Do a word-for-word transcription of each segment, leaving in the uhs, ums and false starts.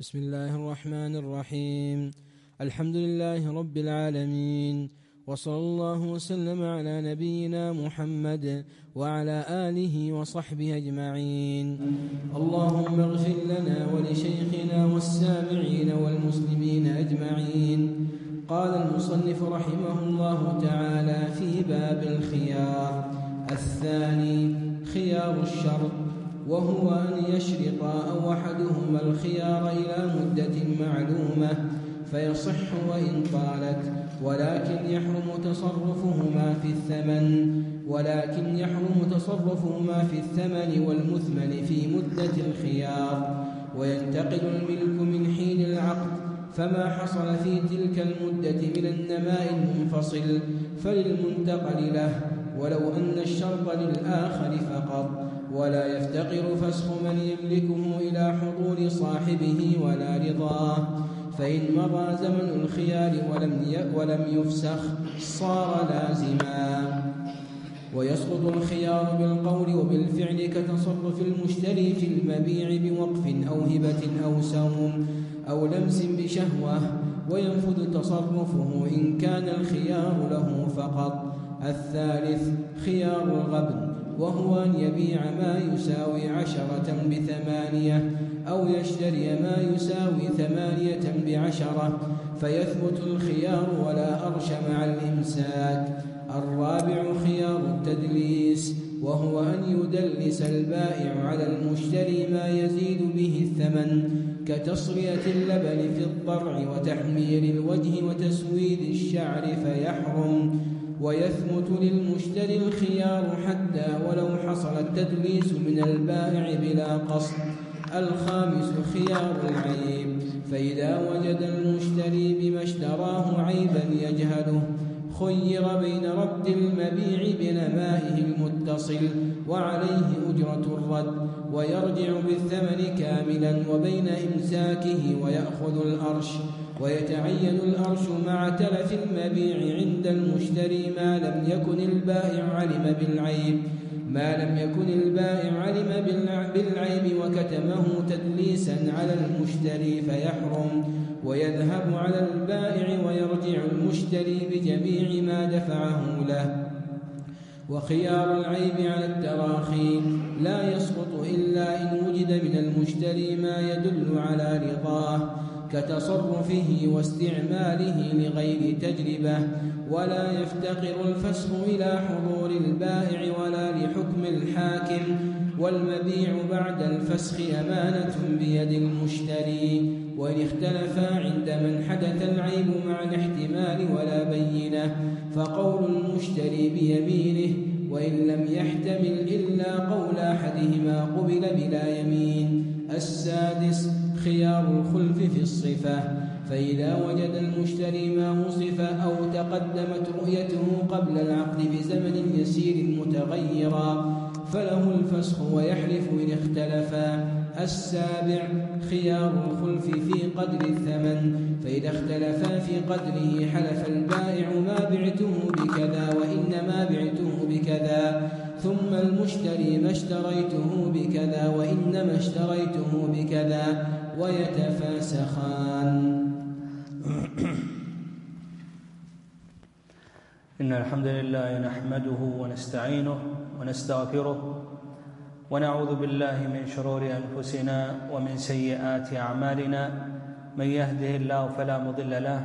بسم الله الرحمن الرحيم. الحمد لله رب العالمين، وصلى الله وسلم على نبينا محمد وعلى آله وصحبه أجمعين. اللهم اغفر لنا ولشيخنا والسامعين والمسلمين أجمعين. قال المصنف رحمه الله تعالى في باب الخيار الثاني: خيار الشرط، وهو أن يشرط أو أحدهما الخيار إلى مدة معلومة فيصح وإن طالت، ولكن يحرم تصرفهما في الثمن ولكن يحرم تصرفهما في الثمن والمثمن في مدة الخيار، وينتقل الملك من حين العقد، فما حصل في تلك المدة من النماء المنفصل فللمنتقل له، ولو أن الشرط للآخر فقط، ولا يفتقر فسخ من يملكه إلى حضور صاحبه ولا رضاه، فإن مضى زمن الخيار ولم ولم يفسخ صار لازما. ويسقط الخيار بالقول وبالفعل كتصرف المشتري في المبيع بوقف أو هبة أو سوم أو لمس بشهوة، وينفذ تصرفه إن كان الخيار له فقط. الثالث: خيار الغبن، وهو أن يبيع ما يساوي عشرة بثمانية أو يشتري ما يساوي ثمانية بعشرة فيثبت الخيار ولا أرش مع الإمساك. الرابع: خيار التدليس، وهو أن يدلس البائع على المشتري ما يزيد به الثمن كتصرية اللبن في الضرع وتحمير الوجه وتسويد الشعر فيحرم، ويثبت للمشتري الخيار حتى ولو حصل التدليس من البائع بلا قصد. الخامس: خيار العيب، فإذا وجد المشتري بما اشتراه عيبا يجهله خير بين رد المبيع بنمائه المتصل وعليه أجرة الرد ويرجع بالثمن كاملا، وبين إمساكه ويأخذ الأرش، ويتعين الأرش مع تلف المبيع عند المشتري ما لم يكن البائع علم بالعيب ما لم يكن البائع علم بالعيب وكتمه تدليسا على المشتري فيحرم، ويذهب على البائع ويرجع المشتري بجميع ما دفعه له. وخيار العيب على التراخي لا يسقط إلا إن وجد من المشتري ما يدل على رضاه كتصرفه واستعماله لغير تجربة، ولا يفتقر الفسخ إلى حضور البائع ولا لحكم الحاكم، والمبيع بعد الفسخ أمانة بيد المشتري، وإن اختلفا عند من حدث العيب مع الاحتمال ولا بينة فقول المشتري بيمينه، وإن لم يحتمل إلا قول أحدهما قبل بلا يمين. السادس: خيار الخلف في الصفة، فإذا وجد المشتري ما وصف أو تقدمت رؤيته قبل العقد بزمن يسير متغيرا فله الفسخ ويحلف إن اختلفا. السابع: خيار الخلف في قدر الثمن، فإذا اختلفا في قدره حلف البائع ما بعته بكذا وإنما بعته بكذا، ثم المشتري ما اشتريته بكذا وإنما اشتريته بكذا، ويتفاسخان. إن الحمد لله نحمده ونستعينه ونستغفره ونعوذ بالله من شرور أنفسنا ومن سيئات أعمالنا، من يهده الله فلا مضل له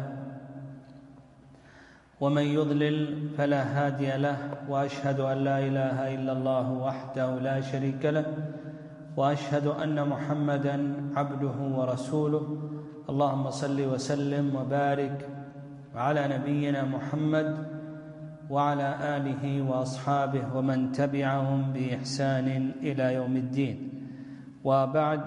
ومن يضلل فلا هادي له، وأشهد أن لا إله إلا الله وحده لا شريك له، وأشهد أن محمدًا عبده ورسوله. اللهم صل وسلم وبارك على نبينا محمد وعلى آله وأصحابه ومن تبعهم بإحسان إلى يوم الدين. وبعد،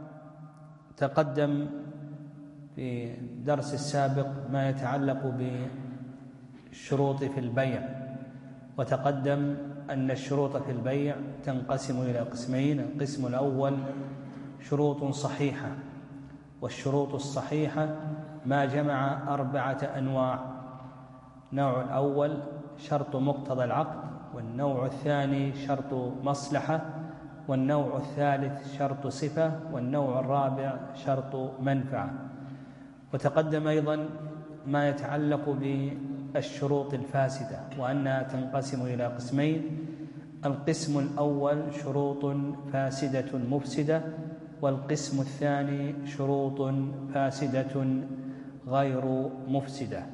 تقدم في الدرس السابق ما يتعلق بالشروط في البيع، وتقدم أن الشروط في البيع تنقسم إلى قسمين: القسم الأول شروط صحيحة، والشروط الصحيحة ما جمع أربعة أنواع: النوع الأول شرط مقتضى العقد، والنوع الثاني شرط مصلحة، والنوع الثالث شرط صفة، والنوع الرابع شرط منفعة. وتقدم أيضا ما يتعلق بالشروط الفاسدة، وأنها تنقسم إلى قسمين: القسم الأول شروط فاسدة مفسدة، والقسم الثاني شروط فاسدة غير مفسدة.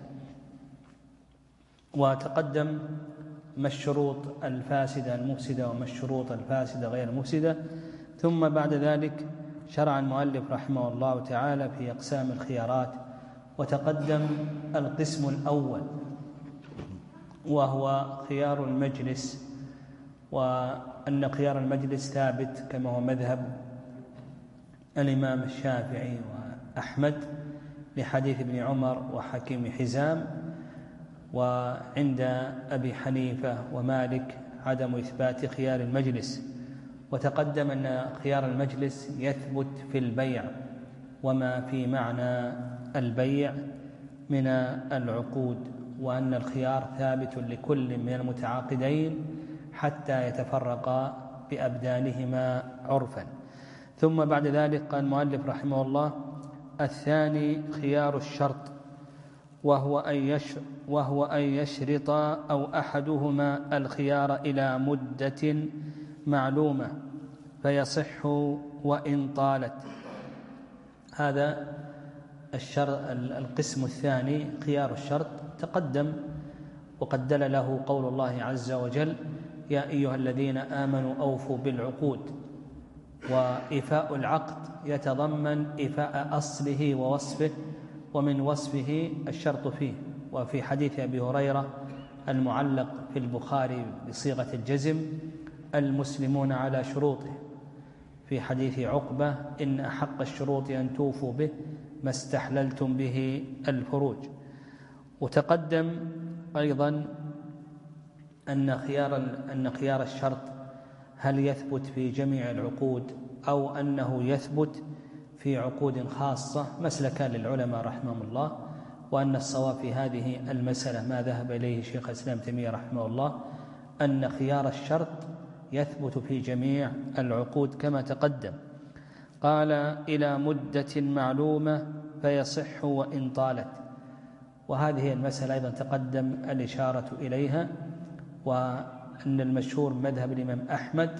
وتقدم ما الشروط الفاسدة المفسدة وما الشروط الفاسدة غير المفسدة، ثم بعد ذلك شرع المؤلف رحمه الله تعالى في أقسام الخيارات. وتقدم القسم الأول وهو خيار المجلس، وأن خيار المجلس ثابت كما هو مذهب الإمام الشافعي وأحمد لحديث ابن عمر وحكيم حزام، وعند أبي حنيفة ومالك عدم إثبات خيار المجلس. وتقدم أن خيار المجلس يثبت في البيع وما في معنى البيع من العقود، وأن الخيار ثابت لكل من المتعاقدين حتى يتفرقا بأبدانهما عرفا. ثم بعد ذلك قال المؤلف رحمه الله: الثاني خيار الشرط، وهو أن يشرط وهو أن يشرط أو أحدهما الخيار إلى مدة معلومة فيصح وإن طالت. هذا الشرط القسم الثاني خيار الشرط. تقدم وقد دل له قول الله عز وجل: يا أيها الذين آمنوا أوفوا بالعقود. وإيفاء العقد يتضمن إيفاء أصله ووصفه، ومن وصفه الشرط فيه. وفي حديث أبي هريرة المعلق في البخاري بصيغة الجزم: المسلمون على شروطه. في حديث عقبة: إن أحق الشروط أن توفوا به ما استحللتم به الفروج. وتقدم أيضا أن خيار أن خيار الشرط هل يثبت في جميع العقود أو أنه يثبت في عقود خاصة، مسلكان للعلماء رحمهم الله. وأن الصواب في هذه المسألة ما ذهب إليه شيخ الإسلام تيمية رحمه الله، أن خيار الشرط يثبت في جميع العقود كما تقدم. قال: إلى مدة معلومة فيصح وإن طالت. وهذه المسألة أيضا تقدم الإشارة إليها، وأن المشهور مذهب الإمام أحمد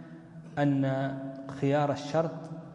أن خيار الشرط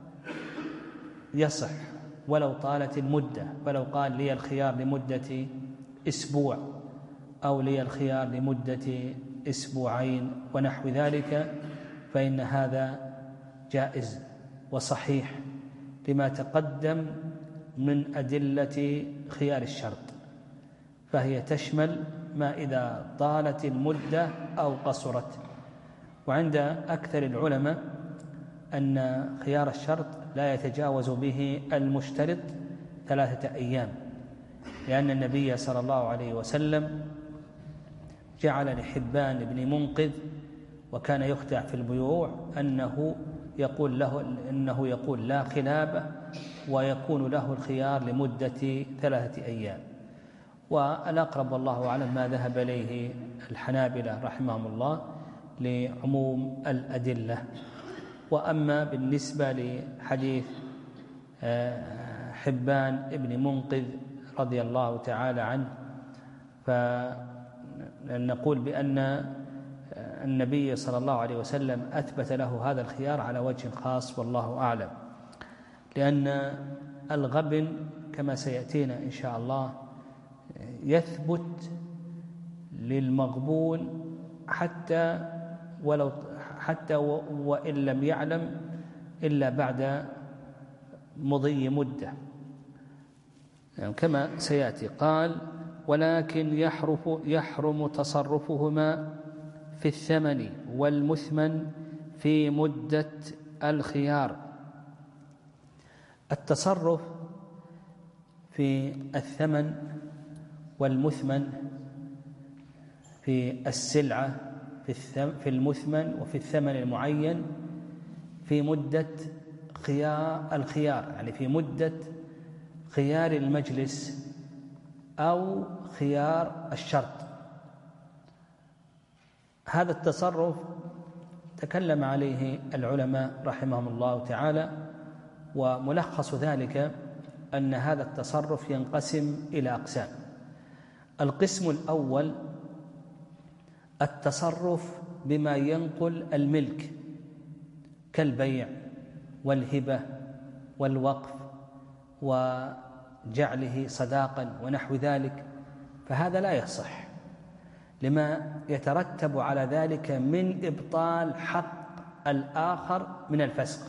يصح ولو طالت المدة، ولو قال لي الخيار لمدة أسبوع أو لي الخيار لمدة أسبوعين ونحو ذلك، فإن هذا جائز وصحيح لما تقدم من أدلة خيار الشرط، فهي تشمل ما إذا طالت المدة أو قصرت. وعند أكثر العلماء أن خيار الشرط لا يتجاوز به المشترط ثلاثة أيام، لأن النبي صلى الله عليه وسلم جعل لحبان بن منقذ، وكان يخدع في البيوع، أنه يقول له إنه يقول لا خلاب، ويكون له الخيار لمدة ثلاثة أيام. والأقرب والله أعلم ما ذهب إليه الحنابلة رحمهم الله لعموم الأدلة. وأما بالنسبة لحديث حبان ابن منقذ رضي الله تعالى عنه، فنقول بأن النبي صلى الله عليه وسلم أثبت له هذا الخيار على وجه خاص والله أعلم، لأن الغبن كما سيأتينا إن شاء الله يثبت للمغبون حتى ولو حتى وإن لم يعلم إلا بعد مضي مدة، يعني كما سيأتي. قال: ولكن يحرف يحرم تصرفهما في الثمن والمثمن في مدة الخيار. التصرف في الثمن والمثمن في السلعة في المثمن وفي الثمن المعين في مدة خيار الخيار، يعني في مدة خيار المجلس أو خيار الشرط. هذا التصرف تكلم عليه العلماء رحمهم الله تعالى، وملخص ذلك أن هذا التصرف ينقسم إلى أقسام. القسم الأول التصرف بما ينقل الملك كالبيع والهبة والوقف وجعله صداقا ونحو ذلك، فهذا لا يصح لما يترتب على ذلك من إبطال حق الآخر من الفسق.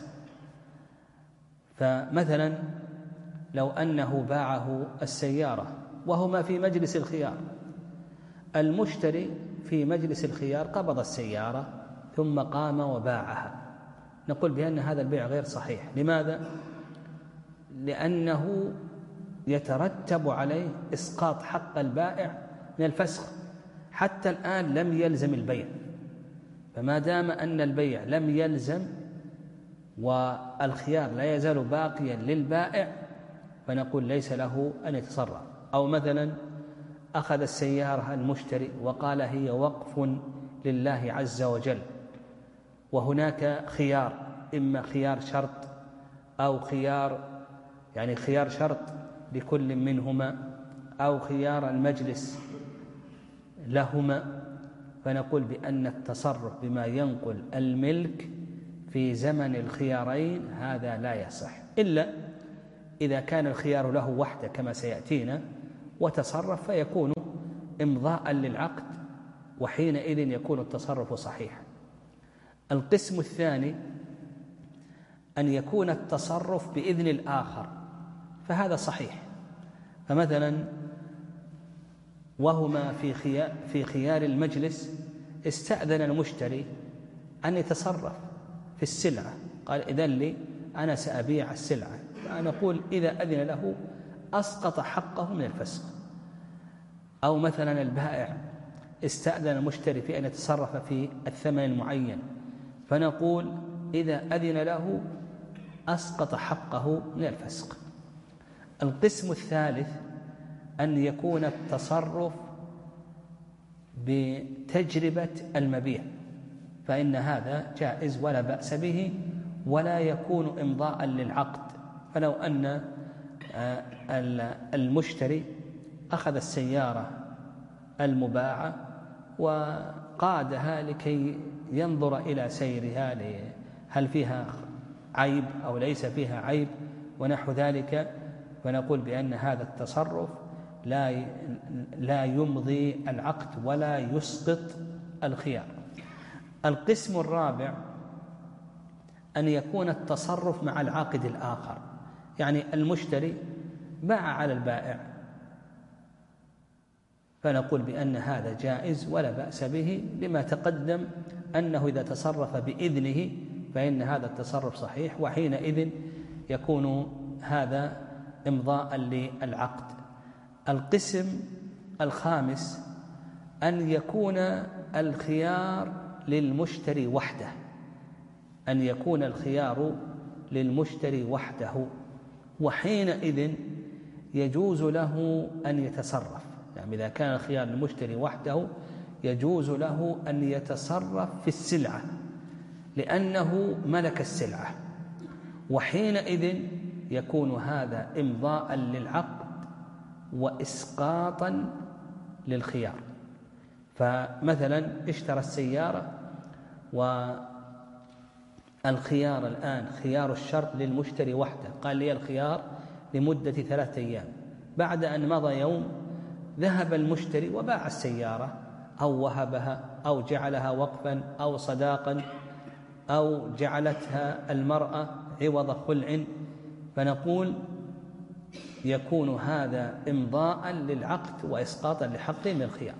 فمثلا لو أنه باعه السيارة وهما في مجلس الخيار، المشتري في مجلس الخيار قبض السيارة ثم قام وباعها، نقول بأن هذا البيع غير صحيح. لماذا؟ لأنه يترتب عليه إسقاط حق البائع من الفسخ، حتى الآن لم يلزم البيع، فما دام أن البيع لم يلزم والخيار لا يزال باقيا للبائع فنقول ليس له أن يتصرف. أو مثلا أخذ السيارة المشتري وقال هي وقف لله عز وجل، وهناك خيار، إما خيار شرط أو خيار يعني خيار شرط لكل منهما أو خيار المجلس لهما، فنقول بأن التصرف بما ينقل الملك في زمن الخيارين هذا لا يصح، إلا إذا كان الخيار له وحده كما سيأتينا وتصرف فيكون إمضاء للعقد، وحينئذ يكون التصرف صحيحا. القسم الثاني أن يكون التصرف بإذن الآخر، فهذا صحيح. فمثلا وهما في خيار, في خيار المجلس استأذن المشتري أن يتصرف في السلعة، قال إذن لي أنا سأبيع السلعة، فنقول إذا أذن له أسقط حقه من الفسق. أو مثلا البائع استأذن المشتري في أن يتصرف في الثمن المعين، فنقول إذا أذن له أسقط حقه من الفسق. القسم الثالث أن يكون التصرف بتجربة المبيع، فإن هذا جائز ولا بأس به ولا يكون إمضاء للعقد. فلو أن المشتري أخذ السيارة المباعة وقادها لكي ينظر إلى سيرها هل فيها عيب أو ليس فيها عيب ونحو ذلك، فنقول بأن هذا التصرف لا لا يمضي العقد ولا يسقط الخيار. القسم الرابع أن يكون التصرف مع العاقد الآخر، يعني المشتري باع على البائع، فنقول بأن هذا جائز ولا بأس به لما تقدم أنه إذا تصرف بإذنه فإن هذا التصرف صحيح، وحينئذ يكون هذا إمضاء للعقد. القسم الخامس أن يكون الخيار للمشتري وحده، أن يكون الخيار للمشتري وحده، وحينئذ يجوز له أن يتصرف. يعني إذا كان الخيار للمشتري وحده يجوز له أن يتصرف في السلعة لأنه ملك السلعة، وحينئذ يكون هذا إمضاء للعقد وإسقاطا للخيار. فمثلا اشترى السيارة والخيار الآن خيار الشرط للمشتري وحده، قال لي الخيار لمدة ثلاثة أيام، بعد أن مضى يوم ذهب المشتري وباع السيارة أو وهبها أو جعلها وقفا أو صداقا أو جعلتها المرأة عوض خلع، فنقول يكون هذا إمضاء للعقد وإسقاطا لحقه من الخيار.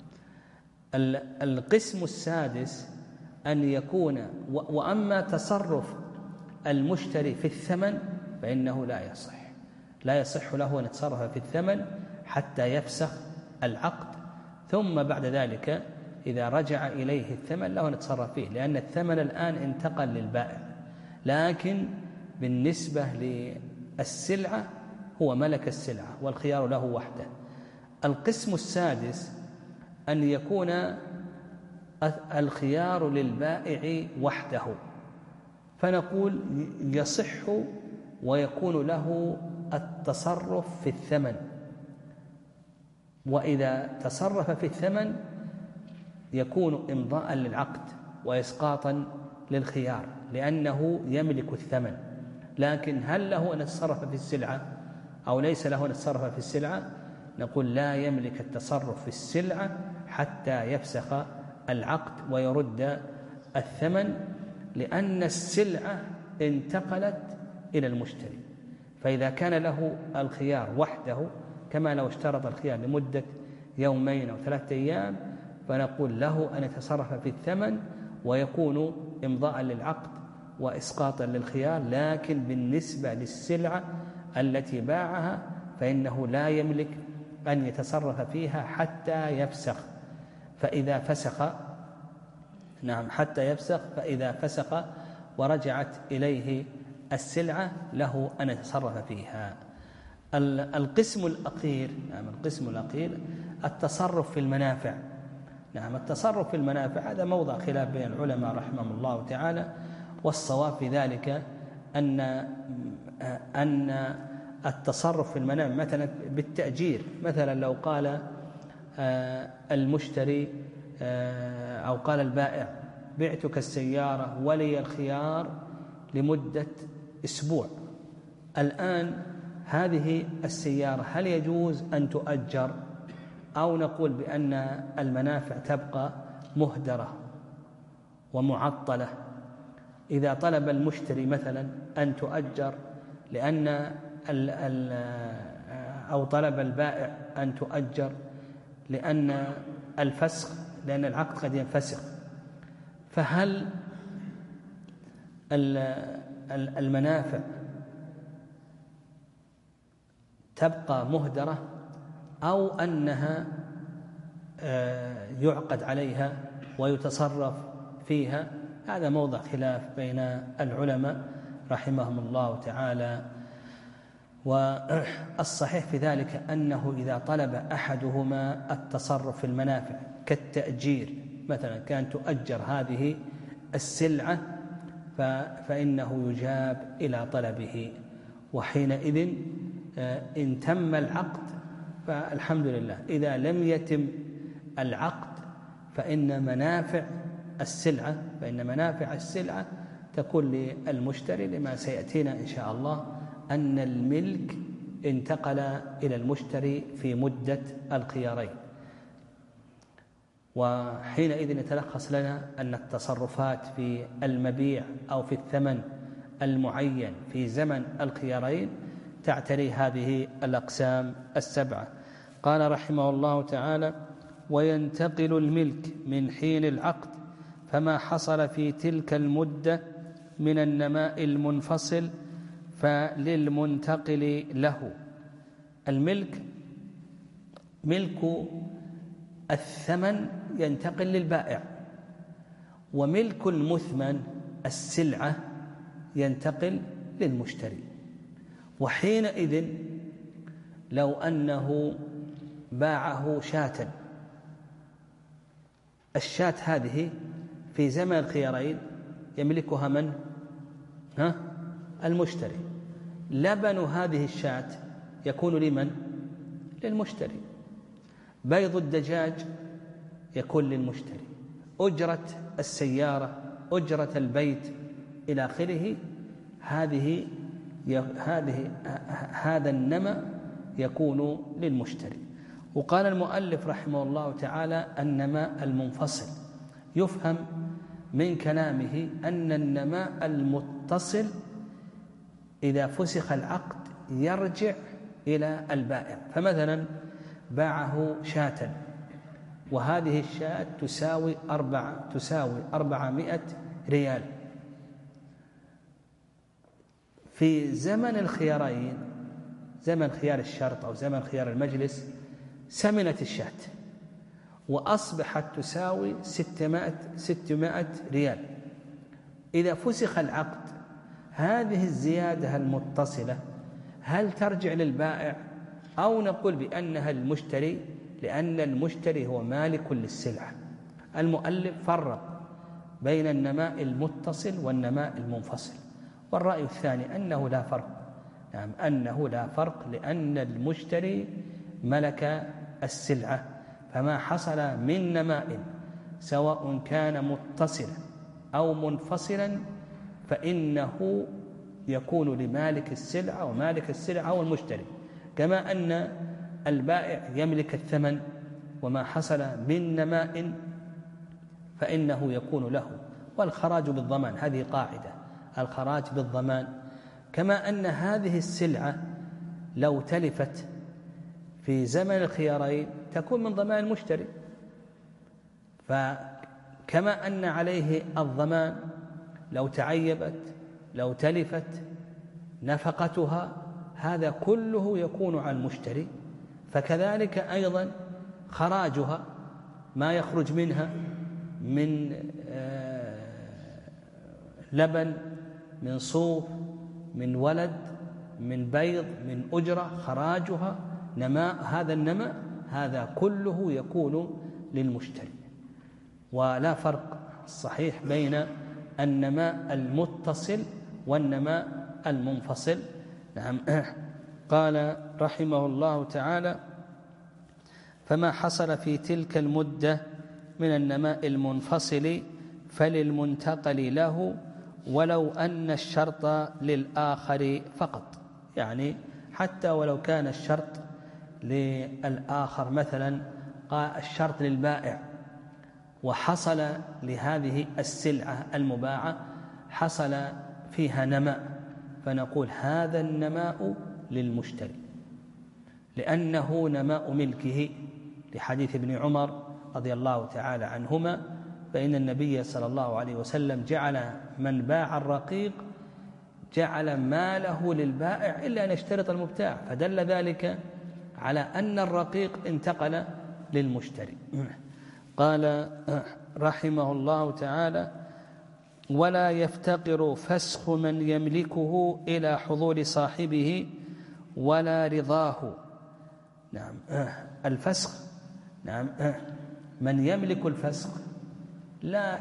القسم السادس أن يكون وأما تصرف المشتري في الثمن فإنه لا يصح لا يصح له أن يتصرف في الثمن حتى يفسخ العقد، ثم بعد ذلك إذا رجع إليه الثمن له أن يتصرف فيه، لأن الثمن الآن انتقل للبائع، لكن بالنسبة للسلعة هو ملك السلعة والخيار له وحده. القسم السادس أن يكون الخيار للبائع وحده، فنقول يصح ويكون له التصرف في الثمن، وإذا تصرف في الثمن يكون إمضاء للعقد وإسقاطا للخيار لأنه يملك الثمن. لكن هل له أن يتصرف في السلعة أو ليس له أن يتصرف في السلعة؟ نقول لا يملك التصرف في السلعة حتى يفسخ العقد ويرد الثمن، لأن السلعة انتقلت إلى المشتري. فإذا كان له الخيار وحده كما لو اشترط الخيار لمدة يومين أو ثلاثة أيام، فنقول له أن يتصرف في الثمن ويكون إمضاء للعقد وإسقاطا للخيار. لكن بالنسبة للسلعة التي باعها فإنه لا يملك أن يتصرف فيها حتى يفسخ، فإذا فسخ نعم حتى يفسخ فإذا فسخ ورجعت إليه السلعة له أن يتصرف فيها. القسم الأخير نعم القسم الأخير التصرف في المنافع. نعم التصرف في المنافع هذا موضع خلاف بين العلماء رحمهم الله تعالى، والصواب في ذلك أن أن التصرف في المنافع مثلا بالتأجير، مثلا لو قال المشتري أو قال البائع بعتك السيارة ولي الخيار لمدة أسبوع، الآن هذه السيارة هل يجوز أن تؤجر أو نقول بأن المنافع تبقى مهدرة ومعطلة؟ إذا طلب المشتري مثلا أن تؤجر لأن ال ال أو طلب البائع أن تؤجر لأن الفسخ لأن العقد قد ينفسخ، فهل المنافع تبقى مهدرة أو أنها يعقد عليها ويتصرف فيها؟ هذا موضع خلاف بين العلماء رحمهم الله تعالى. والصحيح في ذلك أنه إذا طلب أحدهما التصرف في المنافع كالتأجير، مثلا كان تؤجر هذه السلعة فإنه يجاب إلى طلبه، وحينئذ إن تم العقد فالحمد لله. إذا لم يتم العقد فإن منافع السلعة فإن منافع السلعة تكون للمشتري، لما سيأتينا إن شاء الله أن الملك انتقل إلى المشتري في مدة الخيارين. وحينئذ يتلخص لنا أن التصرفات في المبيع أو في الثمن المعين في زمن الخيارين تعتري هذه الأقسام السبعة. قال رحمه الله تعالى: وينتقل الملك من حين العقد فما حصل في تلك المدة من النماء المنفصل فللمنتقل له. الملك ملك الثمن ينتقل للبائع، وملك المثمن السلعة ينتقل للمشتري. وحينئذ لو أنه باعه شاة، الشاة هذه في زمن الخيارين يملكها من؟ ها؟ المشتري. لبن هذه الشاة يكون لمن؟ للمشتري. بيض الدجاج يكون للمشتري. أجرة السيارة، أجرة البيت إلى آخره، هذه هذه هذا النمى يكون للمشتري. وقال المؤلف رحمه الله تعالى: النماء المنفصل يفهم من كلامه أن النماء المتصل إذا فسخ العقد يرجع إلى البائع. فمثلا باعه شاة، وهذه الشاة تساوي أربعة تساوي أربعمائة ريال. في زمن الخيارين، زمن خيار الشرط أو زمن خيار المجلس، سمنت الشاة وأصبحت تساوي ستمائة ريال. إذا فسخ العقد هذه الزيادة المتصلة هل ترجع للبائع أو نقول بأنها المشتري، لأن المشتري هو مالك للسلعة؟ المؤلف فرق بين النماء المتصل والنماء المنفصل. والرأي الثاني أنه لا فرق، نعم أنه لا فرق، لأن المشتري ملك السلعة، فما حصل من نماء سواء كان متصلا أو منفصلا فإنه يكون لمالك السلعة، ومالك السلعة هو المشتري، كما أن البائع يملك الثمن، وما حصل من نماء فإنه يكون له. والخراج بالضمان، هذه قاعدة، الخراج بالضمان. كما أن هذه السلعة لو تلفت في زمن الخيارين تكون من ضمان المشتري، فكما أن عليه الضمان لو تعيبت لو تلفت نفقتها، هذا كله يكون على المشتري، فكذلك أيضا خراجها، ما يخرج منها من لبن، من صوف، من ولد، من بيض، من أجرة، خراجها، نماء، هذا النماء هذا كله يكون للمشتري. ولا فرق صحيح بين النماء المتصل والنماء المنفصل. نعم. قال رحمه الله تعالى: فما حصل في تلك المدة من النماء المنفصل فللمنتقل له ولو أن الشرط للآخر فقط. يعني حتى ولو كان الشرط للآخر، مثلا قال الشرط للبائع وحصل لهذه السلعة المباعة حصل فيها نماء، فنقول هذا النماء للمشتري لأنه نماء ملكه، لحديث ابن عمر رضي الله تعالى عنهما: فإن النبي صلى الله عليه وسلم جعل من باع الرقيق جعل ماله للبائع إلا أن يشترط المبتاع، فدل ذلك على أن الرقيق انتقل للمشتري. قال رحمه الله تعالى: ولا يفتقر فسخ من يملكه إلى حضور صاحبه ولا رضاه. نعم، الفسخ، نعم، من يملك الفسخ لا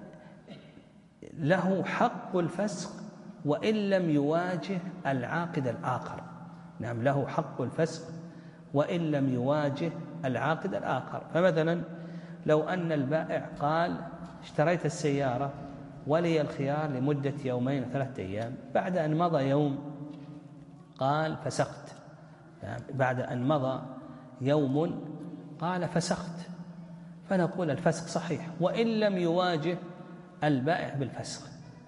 له حق الفسخ وإن لم يواجه العاقد الآخر. نعم، له حق الفسخ وإن لم يواجه العاقد الآخر. فمثلا لو أن البائع قال: اشتريت السيارة ولي الخيار لمدة يومين ثلاثة أيام، بعد أن مضى يوم قال فسخت، يعني بعد أن مضى يوم قال فسخت، فنقول الفسخ صحيح وإن لم يواجه البائع بالفسخ.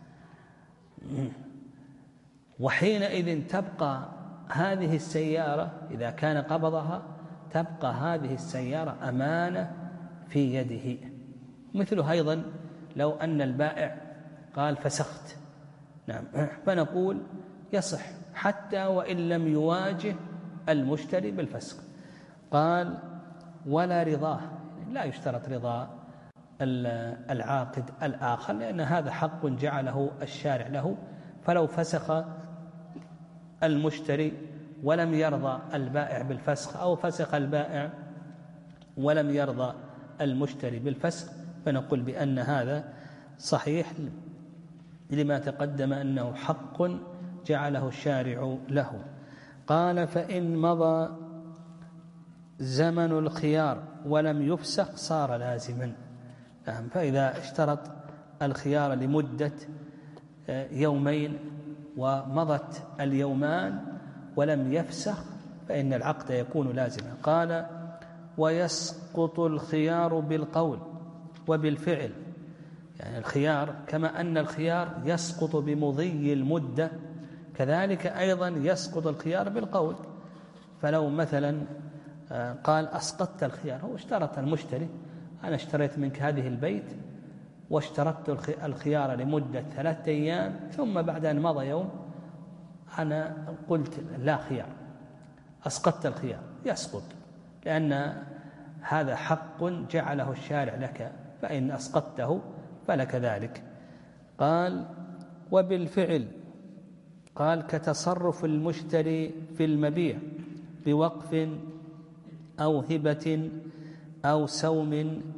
وحينئذ تبقى هذه السيارة، إذا كان قبضها، تبقى هذه السيارة أمانة في يده. مثله أيضا لو أن البائع قال فسخت، نعم، فنقول يصح حتى وإن لم يواجه المشتري بالفسخ. قال: ولا رضاه، لا يشترط رضا العاقد الآخر، لأن هذا حق جعله الشارع له، فلو فسخ المشتري ولم يرضى البائع بالفسخ، أو فسخ البائع ولم يرضى المشتري بالفسخ، فنقول بأن هذا صحيح لما تقدم أنه حق جعله الشارع له. قال: فإن مضى زمن الخيار ولم يفسخ صار لازما. نعم، فإذا اشترط الخيار لمدة يومين ومضت اليومان ولم يفسخ فإن العقد يكون لازما. قال: ويسقط الخيار بالقول وبالفعل. يعني الخيار كما أن الخيار يسقط بمضي المدة، كذلك أيضا يسقط الخيار بالقول. فلو مثلا قال أسقطت الخيار، هو اشترط المشتري: أنا اشتريت منك هذه البيت واشترطت الخيار لمدة ثلاثة أيام، ثم بعد أن مضى يوم أنا قلت لا خيار، أسقطت الخيار، يسقط، لأن هذا حق جعله الشارع لك، فإن أسقطته فلك ذلك. قال: وبالفعل، قال: كتصرف المشتري في المبيع بوقف أو هبة أو سوم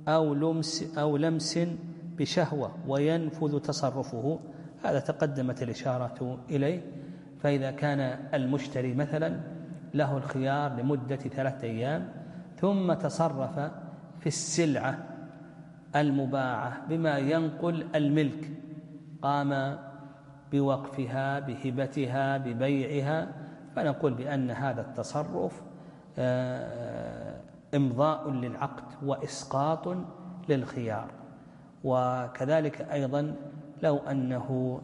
أو لمس, أو لمس بشهوة وينفذ تصرفه، هذا تقدمت الإشارة إليه. فإذا كان المشتري مثلا له الخيار لمدة ثلاثة أيام ثم تصرف في السلعة المباعة بما ينقل الملك، قام بوقفها بهبتها ببيعها، فنقول بأن هذا التصرف إمضاء للعقد وإسقاط للخيار. وكذلك أيضا لو أنه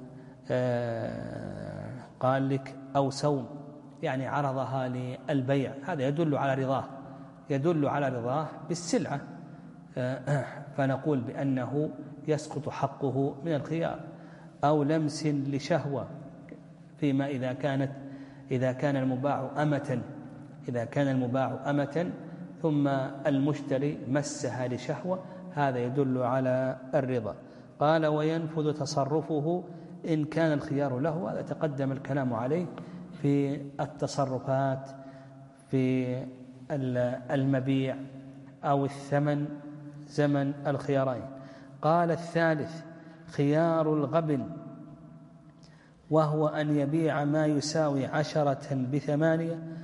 قال لك أو سوم، يعني عرضها للبيع، هذا يدل على رضاه يدل على رضاه بالسلعة، فنقول بأنه يسقط حقه من الخيار. أو لمس لشهوة، فيما إذا كانت إذا كان المباع أمة إذا كان المباع أمة ثم المشتري مسها لشهوة، هذا يدل على الرضا. قال وينفذ تصرفه إن كان الخيار له، هذا تقدم الكلام عليه في التصرفات في المبيع أو الثمن زمن الخيارين. قال الثالث خيار الغبن، وهو أن يبيع ما يساوي عشرة بثمانية